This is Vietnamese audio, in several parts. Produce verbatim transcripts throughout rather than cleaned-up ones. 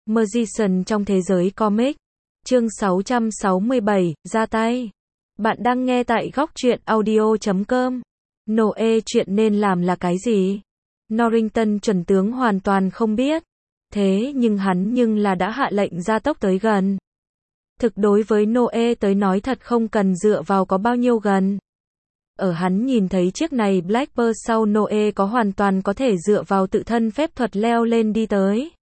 Magician trong thế giới comic. Chương sáu trăm sáu mươi bảy, ra tay. Bạn đang nghe tại góc truyện audio chấm com. Noe chuyện nên làm là cái gì? Norrington chuẩn tướng hoàn toàn không biết. Thế nhưng hắn nhưng là đã hạ lệnh gia tốc tới gần. Thực đối với Noe tới nói thật không cần dựa vào có bao nhiêu gần. Ở hắn nhìn thấy chiếc này Blackbird sau Noe có hoàn toàn có thể dựa vào tự thân phép thuật leo lên đi tới.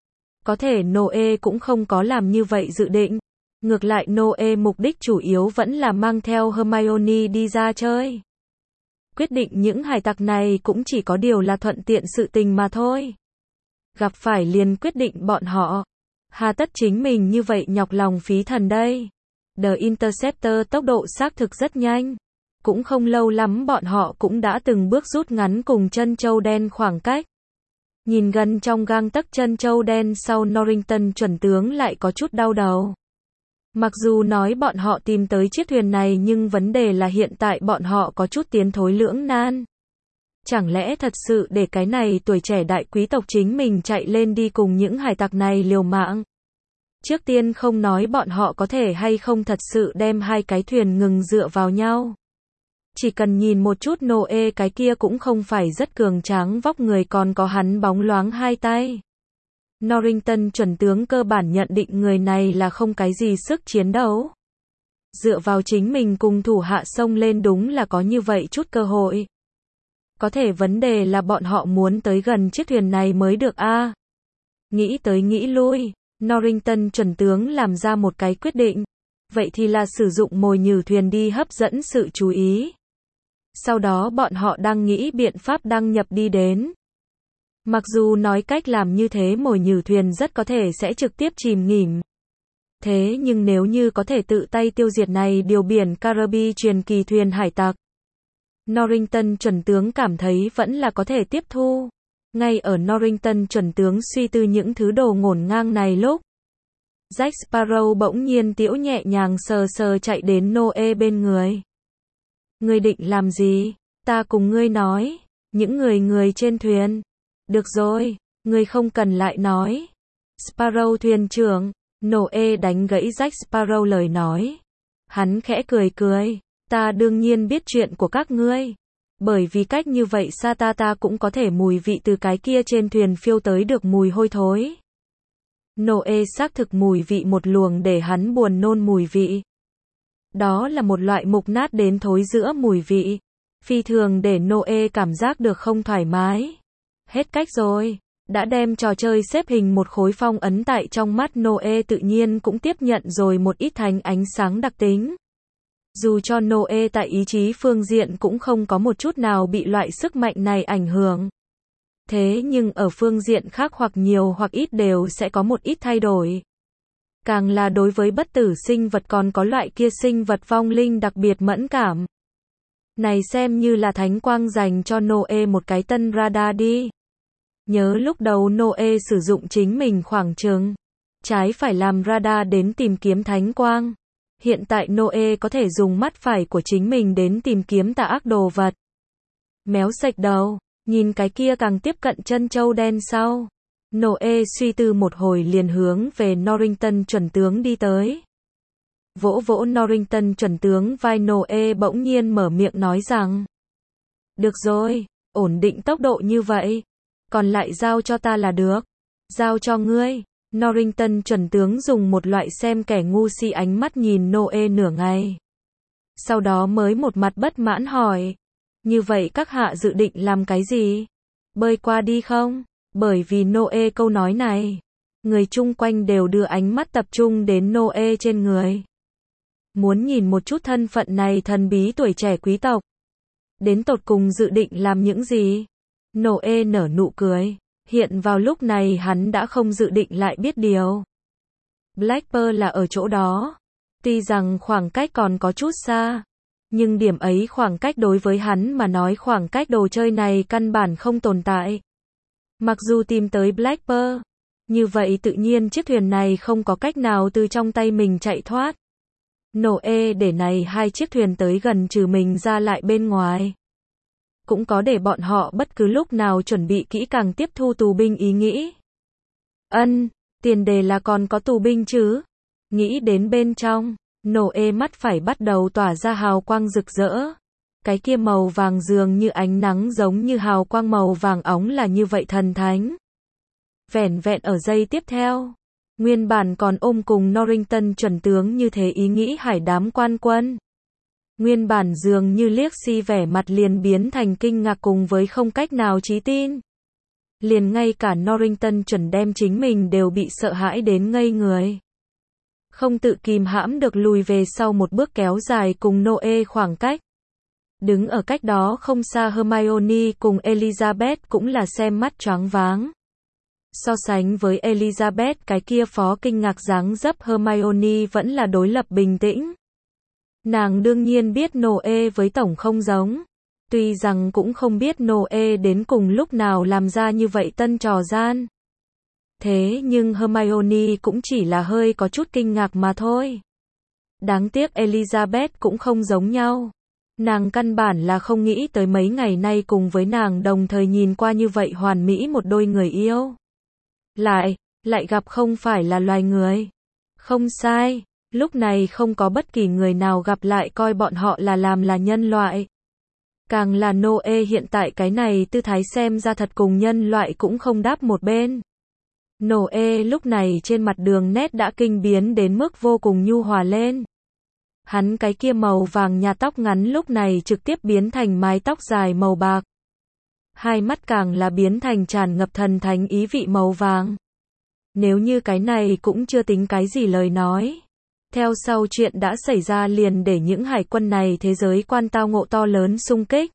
Có thể Noe cũng không có làm như vậy dự định. Ngược lại Noe mục đích chủ yếu vẫn là mang theo Hermione đi ra chơi. Quyết định những hải tặc này cũng chỉ có điều là thuận tiện sự tình mà thôi. Gặp phải liền quyết định bọn họ. Hà tất chính mình như vậy nhọc lòng phí thần đây. The Interceptor tốc độ xác thực rất nhanh. Cũng không lâu lắm bọn họ cũng đã từng bước rút ngắn cùng chân châu đen khoảng cách. Nhìn gần trong gang tấc chân châu đen sau Norrington chuẩn tướng lại có chút đau đầu. Mặc dù nói bọn họ tìm tới chiếc thuyền này nhưng vấn đề là hiện tại bọn họ có chút tiến thối lưỡng nan. Chẳng lẽ thật sự để cái này tuổi trẻ đại quý tộc chính mình chạy lên đi cùng những hải tặc này liều mạng? Trước tiên không nói bọn họ có thể hay không thật sự đem hai cái thuyền ngừng dựa vào nhau. Chỉ cần nhìn một chút Noe cái kia cũng không phải rất cường tráng vóc người còn có hắn bóng loáng hai tay. Norrington chuẩn tướng cơ bản nhận định người này là không cái gì sức chiến đấu. Dựa vào chính mình cùng thủ hạ xông lên đúng là có như vậy chút cơ hội. Có thể vấn đề là bọn họ muốn tới gần chiếc thuyền này mới được a. À, nghĩ tới nghĩ lui, Norrington chuẩn tướng làm ra một cái quyết định. Vậy thì là sử dụng mồi nhử thuyền đi hấp dẫn sự chú ý. Sau đó bọn họ đang nghĩ biện pháp đăng nhập đi đến. Mặc dù nói cách làm như thế mồi nhử thuyền rất có thể sẽ trực tiếp chìm nghỉm. Thế nhưng nếu như có thể tự tay tiêu diệt này điều biển Caribe truyền kỳ thuyền hải tặc. Norrington chuẩn tướng cảm thấy vẫn là có thể tiếp thu. Ngay ở Norrington chuẩn tướng suy tư những thứ đồ ngổn ngang này lúc. Jack Sparrow bỗng nhiên tiễu nhẹ nhàng sờ sờ chạy đến Noe bên người. Ngươi định làm gì? Ta cùng ngươi nói. Những người người trên thuyền. Được rồi, ngươi không cần lại nói. Sparrow thuyền trưởng. Noe đánh gãy Jack Sparrow lời nói. Hắn khẽ cười cười. Ta đương nhiên biết chuyện của các ngươi. Bởi vì cách như vậy xa ta ta cũng có thể mùi vị từ cái kia trên thuyền phiêu tới được mùi hôi thối. Noe xác thực mùi vị một luồng để hắn buồn nôn mùi vị. Đó là một loại mục nát đến thối giữa mùi vị. Phi thường để Noe cảm giác được không thoải mái. Hết cách rồi. Đã đem trò chơi xếp hình một khối phong ấn tại trong mắt Noe tự nhiên cũng tiếp nhận rồi một ít thành ánh sáng đặc tính. Dù cho Noe tại ý chí phương diện cũng không có một chút nào bị loại sức mạnh này ảnh hưởng. Thế nhưng ở phương diện khác hoặc nhiều hoặc ít đều sẽ có một ít thay đổi. Càng là đối với bất tử sinh vật còn có loại kia sinh vật vong linh đặc biệt mẫn cảm. Này xem như là thánh quang dành cho Noe một cái tân radar đi. Nhớ lúc đầu Noe sử dụng chính mình khoảng chừng trái phải làm radar đến tìm kiếm thánh quang. Hiện tại Noe có thể dùng mắt phải của chính mình đến tìm kiếm tà ác đồ vật. Méo sạch đầu, nhìn cái kia càng tiếp cận chân châu đen sau. Noe suy tư một hồi liền hướng về Norrington chuẩn tướng đi tới. Vỗ vỗ Norrington chuẩn tướng vai Noe bỗng nhiên mở miệng nói rằng. Được rồi, ổn định tốc độ như vậy. Còn lại giao cho ta là được. Giao cho ngươi. Norrington chuẩn tướng dùng một loại xem kẻ ngu si ánh mắt nhìn Noe nửa ngày. Sau đó mới một mặt bất mãn hỏi. Như vậy các hạ dự định làm cái gì? Bơi qua đi không? Bởi vì Noe câu nói này. Người chung quanh đều đưa ánh mắt tập trung đến Noe trên người. Muốn nhìn một chút thân phận này thần bí tuổi trẻ quý tộc. Đến tột cùng dự định làm những gì? Noe nở nụ cười. Hiện vào lúc này hắn đã không dự định lại biết điều. Blackbird là ở chỗ đó. Tuy rằng khoảng cách còn có chút xa. Nhưng điểm ấy khoảng cách đối với hắn mà nói khoảng cách đồ chơi này căn bản không tồn tại. Mặc dù tìm tới Blackbird. Như vậy tự nhiên chiếc thuyền này không có cách nào từ trong tay mình chạy thoát. Noe để này hai chiếc thuyền tới gần trừ mình ra lại bên ngoài. Cũng có để bọn họ bất cứ lúc nào chuẩn bị kỹ càng tiếp thu tù binh ý nghĩ. Ân, Tiền đề là còn có tù binh chứ. Nghĩ đến bên trong, Noe mắt phải bắt đầu tỏa ra hào quang rực rỡ. Cái kia màu vàng dường như ánh nắng giống như hào quang màu vàng óng là như vậy thần thánh. Vẻn vẹn ở giây tiếp theo, nguyên bản còn ôm cùng Norrington chuẩn tướng như thế ý nghĩ hải đám quan quân. Nguyên bản dường như liếc xi vẻ mặt liền biến thành kinh ngạc cùng với không cách nào trí tin. Liền ngay cả Norrington chuẩn đem chính mình đều bị sợ hãi đến ngây người. Không tự kìm hãm được lùi về sau một bước kéo dài cùng Noe khoảng cách. Đứng ở cách đó không xa Hermione cùng Elizabeth cũng là xem mắt choáng váng. So sánh với Elizabeth cái kia phó kinh ngạc dáng dấp Hermione vẫn là đối lập bình tĩnh. Nàng đương nhiên biết Noe với tổng không giống. Tuy rằng cũng không biết Noe đến cùng lúc nào làm ra như vậy tân trò gian. Thế nhưng Hermione cũng chỉ là hơi có chút kinh ngạc mà thôi. Đáng tiếc Elizabeth cũng không giống nhau. Nàng căn bản là không nghĩ tới mấy ngày nay cùng với nàng đồng thời nhìn qua như vậy hoàn mỹ một đôi người yêu. Lại, lại gặp không phải là loài người. Không sai, lúc này không có bất kỳ người nào gặp lại coi bọn họ là làm là nhân loại. Càng là Noe hiện tại cái này tư thái xem ra thật cùng nhân loại cũng không đáp một bên. Noe lúc này trên mặt đường nét đã kinh biến đến mức vô cùng nhu hòa lên. Hắn cái kia màu vàng nhà tóc ngắn lúc này trực tiếp biến thành mái tóc dài màu bạc. Hai mắt càng là biến thành tràn ngập thần thánh ý vị màu vàng. Nếu như cái này cũng chưa tính cái gì lời nói. Theo sau chuyện đã xảy ra liền để những hải quân này thế giới quan tao ngộ to lớn xung kích.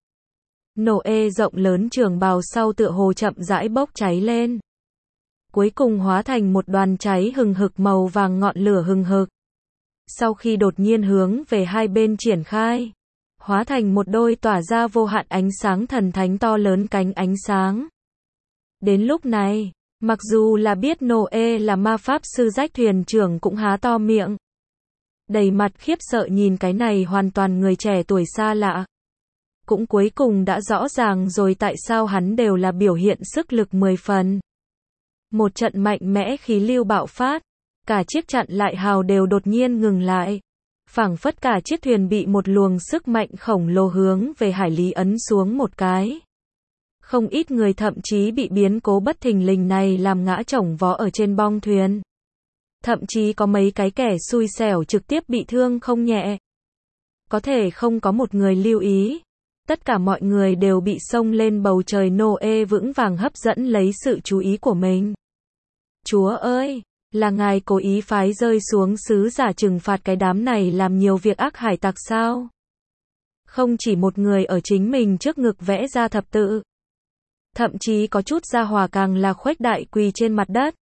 Noe rộng lớn trường bào sau tựa hồ chậm rãi bốc cháy lên. Cuối cùng hóa thành một đoàn cháy hừng hực màu vàng ngọn lửa hừng hực. Sau khi đột nhiên hướng về hai bên triển khai, hóa thành một đôi tỏa ra vô hạn ánh sáng thần thánh to lớn cánh ánh sáng. Đến lúc này, mặc dù là biết Noe là ma pháp sư rách thuyền trưởng cũng há to miệng. Đầy mặt khiếp sợ nhìn cái này hoàn toàn người trẻ tuổi xa lạ. Cũng cuối cùng đã rõ ràng rồi tại sao hắn đều là biểu hiện sức lực mười phần. Một trận mạnh mẽ khí lưu bạo phát. Cả chiếc chặn lại hào đều đột nhiên ngừng lại. Phảng phất cả chiếc thuyền bị một luồng sức mạnh khổng lồ hướng về hải lý ấn xuống một cái. Không ít người thậm chí bị biến cố bất thình lình này làm ngã chồng vó ở trên bong thuyền. Thậm chí có mấy cái kẻ xui xẻo trực tiếp bị thương không nhẹ. Có thể không có một người lưu ý. Tất cả mọi người đều bị xông lên bầu trời Noe vững vàng hấp dẫn lấy sự chú ý của mình. Chúa ơi! Là ngài cố ý phái rơi xuống sứ giả trừng phạt cái đám này làm nhiều việc ác hải tặc sao? Không chỉ một người ở chính mình trước ngực vẽ ra thập tự. Thậm chí có chút gia hỏa càng là khuếch đại quỳ trên mặt đất.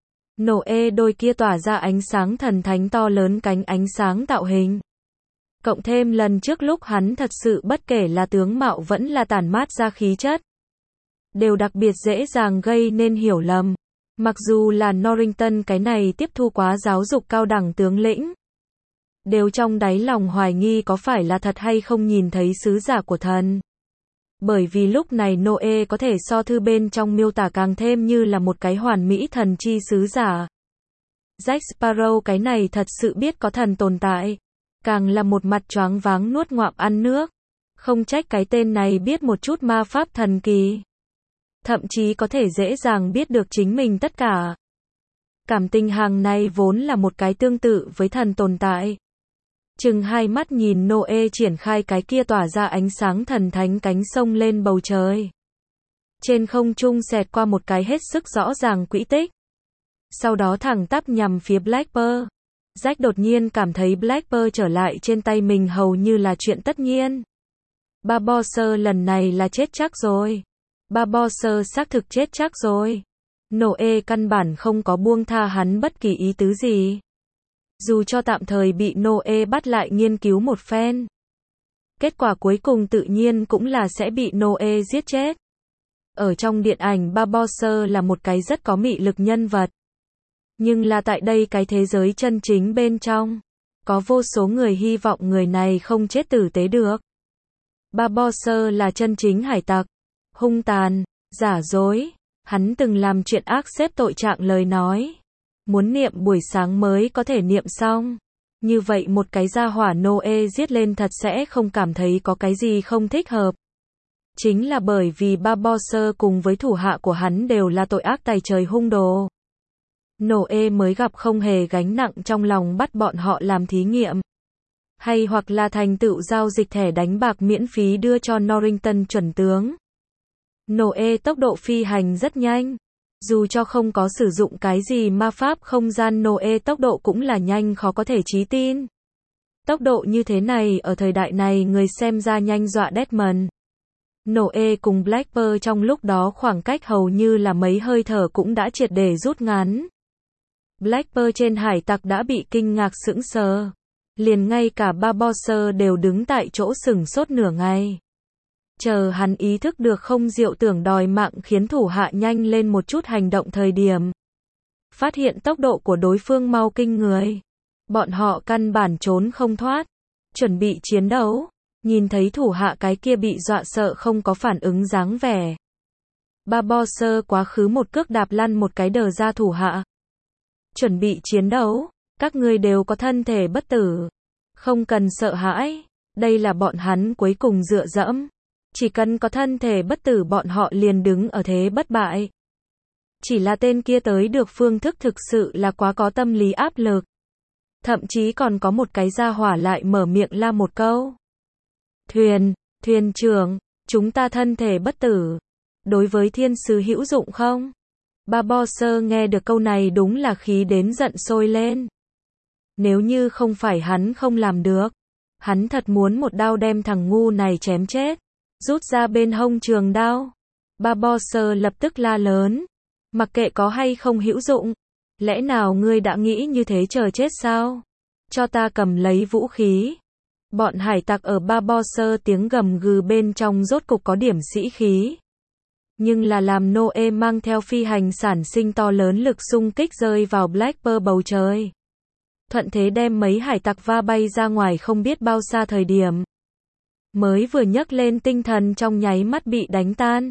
Noe đôi kia tỏa ra ánh sáng thần thánh to lớn cánh ánh sáng tạo hình. Cộng thêm lần trước lúc hắn thật sự bất kể là tướng mạo vẫn là tản mát ra khí chất. Đều đặc biệt dễ dàng gây nên hiểu lầm. Mặc dù là Norrington cái này tiếp thu quá giáo dục cao đẳng tướng lĩnh. Đều trong đáy lòng hoài nghi có phải là thật hay không nhìn thấy sứ giả của thần. Bởi vì lúc này Noe có thể so thư bên trong miêu tả càng thêm như là một cái hoàn mỹ thần chi sứ giả. Jack Sparrow cái này thật sự biết có thần tồn tại. Càng là một mặt choáng váng nuốt ngoạm ăn nước. Không trách cái tên này biết một chút ma pháp thần kỳ. Thậm chí có thể dễ dàng biết được chính mình tất cả. Cảm tình hàng này vốn là một cái tương tự với thần tồn tại. Chừng hai mắt nhìn Noe triển khai cái kia tỏa ra ánh sáng thần thánh cánh sông lên bầu trời. Trên không trung xẹt qua một cái hết sức rõ ràng quỹ tích. Sau đó thẳng tắp nhằm phía Black Pearl. Jack đột nhiên cảm thấy Black Pearl trở lại trên tay mình hầu như là chuyện tất nhiên. Barbossa lần này là chết chắc rồi. Barbossa xác thực chết chắc rồi. Noe căn bản không có buông tha hắn bất kỳ ý tứ gì. Dù cho tạm thời bị Noe bắt lại nghiên cứu một phen. Kết quả cuối cùng tự nhiên cũng là sẽ bị Noe giết chết. Ở trong điện ảnh Barbossa là một cái rất có mị lực nhân vật. Nhưng là tại đây cái thế giới chân chính bên trong. Có vô số người hy vọng người này không chết tử tế được. Barbossa là chân chính hải tặc. Hung tàn, giả dối, hắn từng làm chuyện ác xếp tội trạng lời nói. Muốn niệm buổi sáng mới có thể niệm xong. Như vậy một cái gia hỏa Noe giết lên thật sẽ không cảm thấy có cái gì không thích hợp. Chính là bởi vì Barbossa cùng với thủ hạ của hắn đều là tội ác tày trời hung đồ. Noe mới gặp không hề gánh nặng trong lòng bắt bọn họ làm thí nghiệm. Hay hoặc là thành tựu giao dịch thẻ đánh bạc miễn phí đưa cho Norrington chuẩn tướng. Noe tốc độ phi hành rất nhanh. Dù cho không có sử dụng cái gì ma pháp không gian, Noe tốc độ cũng là nhanh khó có thể trí tin. Tốc độ như thế này ở thời đại này người xem ra nhanh dọa Desmond. Noe cùng Blackbird trong lúc đó khoảng cách hầu như là mấy hơi thở cũng đã triệt để rút ngắn. Blackbird trên hải tặc đã bị kinh ngạc sững sờ. Liền ngay cả Barbossa đều đứng tại chỗ sửng sốt nửa ngày. Chờ hắn ý thức được không diệu tưởng đòi mạng khiến thủ hạ nhanh lên một chút hành động thời điểm. Phát hiện tốc độ của đối phương mau kinh người. Bọn họ căn bản trốn không thoát. Chuẩn bị chiến đấu. Nhìn thấy thủ hạ cái kia bị dọa sợ không có phản ứng dáng vẻ. Barbossa quá khứ một cước đạp lăn một cái đờ ra thủ hạ. Chuẩn bị chiến đấu. Các ngươi đều có thân thể bất tử. Không cần sợ hãi. Đây là bọn hắn cuối cùng dựa dẫm. Chỉ cần có thân thể bất tử bọn họ liền đứng ở thế bất bại. Chỉ là tên kia tới được phương thức thực sự là quá có tâm lý áp lực. Thậm chí còn có một cái gia hỏa lại mở miệng la một câu. Thuyền, thuyền trưởng, chúng ta thân thể bất tử. Đối với thiên sứ hữu dụng không? Barbossa nghe được câu này đúng là khí đến giận sôi lên. Nếu như không phải hắn không làm được. Hắn thật muốn một đao đem thằng ngu này chém chết. Rút ra bên hông trường đao. Barbossa lập tức la lớn. Mặc kệ có hay không hữu dụng. Lẽ nào ngươi đã nghĩ như thế chờ chết sao? Cho ta cầm lấy vũ khí. Bọn hải tặc ở Barbossa tiếng gầm gừ bên trong rốt cục có điểm sĩ khí. Nhưng là làm Noe mang theo phi hành sản sinh to lớn lực xung kích rơi vào Blackbird bầu trời. Thuận thế đem mấy hải tặc va bay ra ngoài không biết bao xa thời điểm. Mới vừa nhấc lên tinh thần trong nháy mắt bị đánh tan.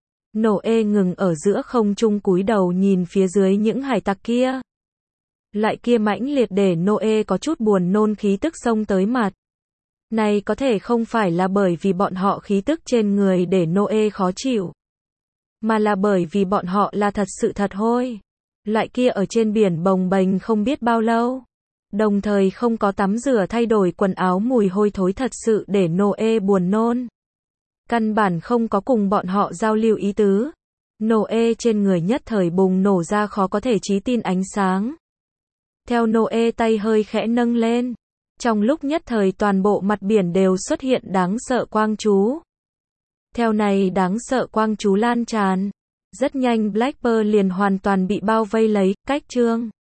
Noe ngừng ở giữa không trung cúi đầu nhìn phía dưới những hải tặc kia. Loại kia mãnh liệt để Noe có chút buồn nôn khí tức xông tới mặt. Này có thể không phải là bởi vì bọn họ khí tức trên người để Noe khó chịu. Mà là bởi vì bọn họ là thật sự thật hôi. Loại kia ở trên biển bồng bềnh không biết bao lâu. Đồng thời không có tắm rửa thay đổi quần áo mùi hôi thối thật sự để Noe buồn nôn. Căn bản không có cùng bọn họ giao lưu ý tứ. Noe trên người nhất thời bùng nổ ra khó có thể trí tin ánh sáng. Theo Noe tay hơi khẽ nâng lên. Trong lúc nhất thời toàn bộ mặt biển đều xuất hiện đáng sợ quang chú. Theo này đáng sợ quang chú lan tràn. Rất nhanh Blackbird liền hoàn toàn bị bao vây lấy, cách chương.